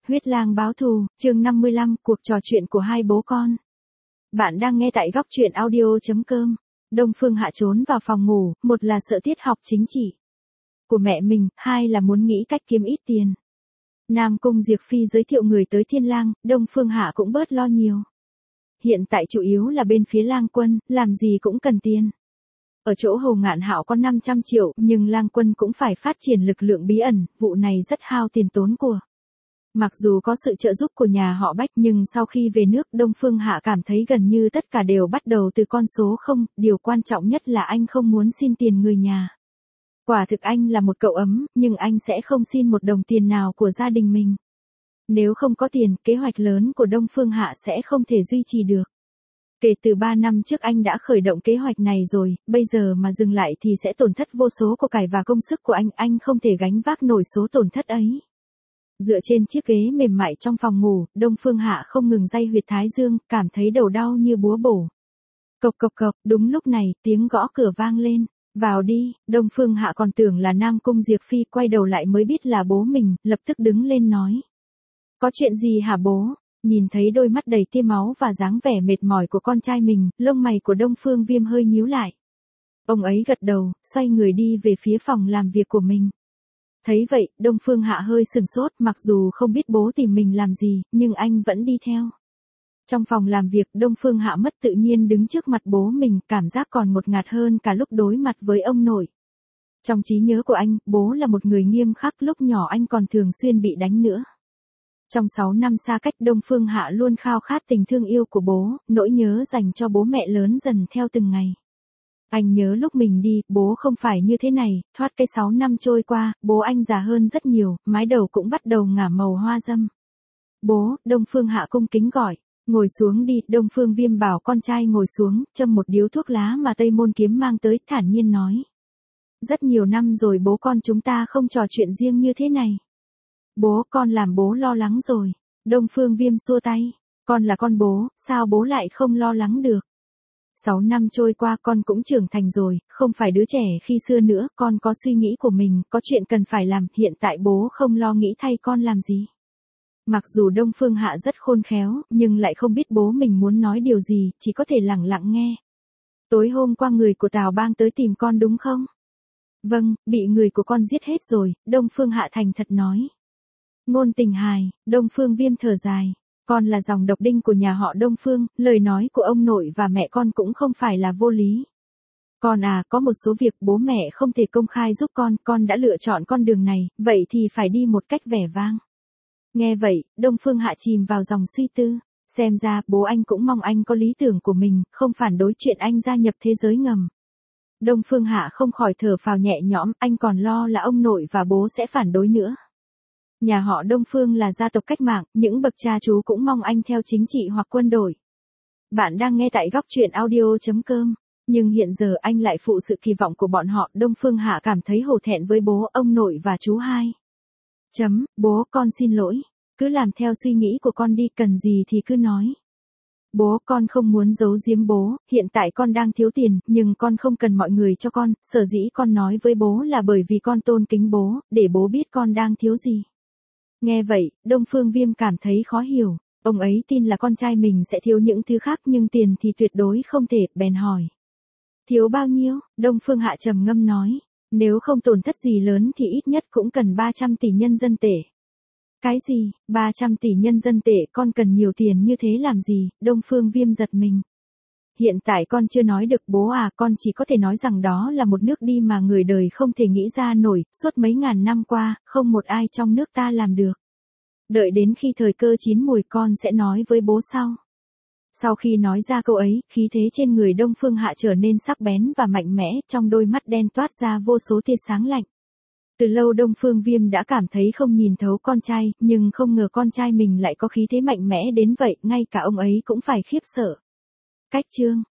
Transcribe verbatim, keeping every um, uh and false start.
Huyết lang báo thù, chương năm mươi lăm, cuộc trò chuyện của hai bố con. Bạn đang nghe tại góc truyện audio.com. Đông Phương Hạ trốn vào phòng ngủ, một là sợ tiết học chính trị của mẹ mình, hai là muốn nghĩ cách kiếm ít tiền. Nam Cung Diệp Phi giới thiệu người tới Thiên Lang, Đông Phương Hạ cũng bớt lo nhiều. Hiện tại chủ yếu là bên phía Lang Quân, làm gì cũng cần tiền. Ở chỗ Hồ Ngạn Hạo có năm trăm triệu, nhưng Lang Quân cũng phải phát triển lực lượng bí ẩn, vụ này rất hao tiền tốn của. Mặc dù có sự trợ giúp của nhà họ Bách nhưng sau khi về nước Đông Phương Hạ cảm thấy gần như tất cả đều bắt đầu từ con số không, điều quan trọng nhất là anh không muốn xin tiền người nhà. Quả thực anh là một cậu ấm, nhưng anh sẽ không xin một đồng tiền nào của gia đình mình. Nếu không có tiền, kế hoạch lớn của Đông Phương Hạ sẽ không thể duy trì được. Kể từ ba năm trước anh đã khởi động kế hoạch này rồi, bây giờ mà dừng lại thì sẽ tổn thất vô số của cải và công sức của anh, anh không thể gánh vác nổi số tổn thất ấy. Dựa trên chiếc ghế mềm mại trong phòng ngủ, Đông Phương Hạ không ngừng day huyệt thái dương, cảm thấy đầu đau như búa bổ. Cộc cộc cộc, đúng lúc này, tiếng gõ cửa vang lên. Vào đi, Đông Phương Hạ còn tưởng là Nam Cung Diệp Phi, quay đầu lại mới biết là bố mình, lập tức đứng lên nói. Có chuyện gì hả bố? Nhìn thấy đôi mắt đầy tia máu và dáng vẻ mệt mỏi của con trai mình, lông mày của Đông Phương Viêm hơi nhíu lại. Ông ấy gật đầu, xoay người đi về phía phòng làm việc của mình. Thấy vậy, Đông Phương Hạ hơi sừng sốt, mặc dù không biết bố tìm mình làm gì, nhưng anh vẫn đi theo. Trong phòng làm việc, Đông Phương Hạ mất tự nhiên đứng trước mặt bố mình, cảm giác còn ngột ngạt hơn cả lúc đối mặt với ông nội. Trong trí nhớ của anh, bố là một người nghiêm khắc, lúc nhỏ anh còn thường xuyên bị đánh nữa. Trong sáu năm xa cách, Đông Phương Hạ luôn khao khát tình thương yêu của bố, nỗi nhớ dành cho bố mẹ lớn dần theo từng ngày. Anh nhớ lúc mình đi, bố không phải như thế này, thoát cái sáu năm trôi qua, bố anh già hơn rất nhiều, mái đầu cũng bắt đầu ngả màu hoa râm. Bố, Đông Phương Hạ cung kính gọi, ngồi xuống đi, Đông Phương Viêm bảo con trai ngồi xuống, châm một điếu thuốc lá mà Tây Môn Kiếm mang tới, thản nhiên nói. Rất nhiều năm rồi bố con chúng ta không trò chuyện riêng như thế này. Bố, con làm bố lo lắng rồi. Đông Phương Viêm xua tay, con là con bố, sao bố lại không lo lắng được. Sáu năm trôi qua con cũng trưởng thành rồi, không phải đứa trẻ khi xưa nữa, con có suy nghĩ của mình, có chuyện cần phải làm, hiện tại bố không lo nghĩ thay con làm gì. Mặc dù Đông Phương Hạ rất khôn khéo, nhưng lại không biết bố mình muốn nói điều gì, chỉ có thể lặng lặng nghe. Tối hôm qua người của Tào Bang tới tìm con đúng không? Vâng, bị người của con giết hết rồi, Đông Phương Hạ thành thật nói. Ngôn tình hài, Đông Phương Viêm thở dài. Con là dòng độc đinh của nhà họ Đông Phương, lời nói của ông nội và mẹ con cũng không phải là vô lý. Con à, có một số việc bố mẹ không thể công khai giúp con, con đã lựa chọn con đường này, vậy thì phải đi một cách vẻ vang. Nghe vậy, Đông Phương Hạ chìm vào dòng suy tư, xem ra bố anh cũng mong anh có lý tưởng của mình, không phản đối chuyện anh gia nhập thế giới ngầm. Đông Phương Hạ không khỏi thở phào nhẹ nhõm, anh còn lo là ông nội và bố sẽ phản đối nữa. Nhà họ Đông Phương là gia tộc cách mạng, những bậc cha chú cũng mong anh theo chính trị hoặc quân đội. Bạn đang nghe tại góc truyện audio.com. Nhưng hiện giờ anh lại phụ sự kỳ vọng của bọn họ, Đông Phương Hạ cảm thấy hổ thẹn với bố, ông nội và chú hai. Chấm, bố con xin lỗi. Cứ làm theo suy nghĩ của con đi, cần gì thì cứ nói. Bố, con không muốn giấu giếm bố, hiện tại con đang thiếu tiền, nhưng con không cần mọi người cho con, sở dĩ con nói với bố là bởi vì con tôn kính bố, để bố biết con đang thiếu gì. Nghe vậy, Đông Phương Viêm cảm thấy khó hiểu, ông ấy tin là con trai mình sẽ thiếu những thứ khác nhưng tiền thì tuyệt đối không thể, bèn hỏi. Thiếu bao nhiêu? Đông Phương Hạ trầm ngâm nói, nếu không tổn thất gì lớn thì ít nhất cũng cần ba trăm tỷ nhân dân tệ. Cái gì, ba trăm tỷ nhân dân tệ, con cần nhiều tiền như thế làm gì? Đông Phương Viêm giật mình. Hiện tại con chưa nói được bố à, con chỉ có thể nói rằng đó là một nước đi mà người đời không thể nghĩ ra nổi, suốt mấy ngàn năm qua, không một ai trong nước ta làm được. Đợi đến khi thời cơ chín mùi con sẽ nói với bố sau. Sau khi nói ra câu ấy, khí thế trên người Đông Phương Hạ trở nên sắc bén và mạnh mẽ, trong đôi mắt đen toát ra vô số tia sáng lạnh. Từ lâu Đông Phương Viêm đã cảm thấy không nhìn thấu con trai, nhưng không ngờ con trai mình lại có khí thế mạnh mẽ đến vậy, ngay cả ông ấy cũng phải khiếp sợ. Cách chương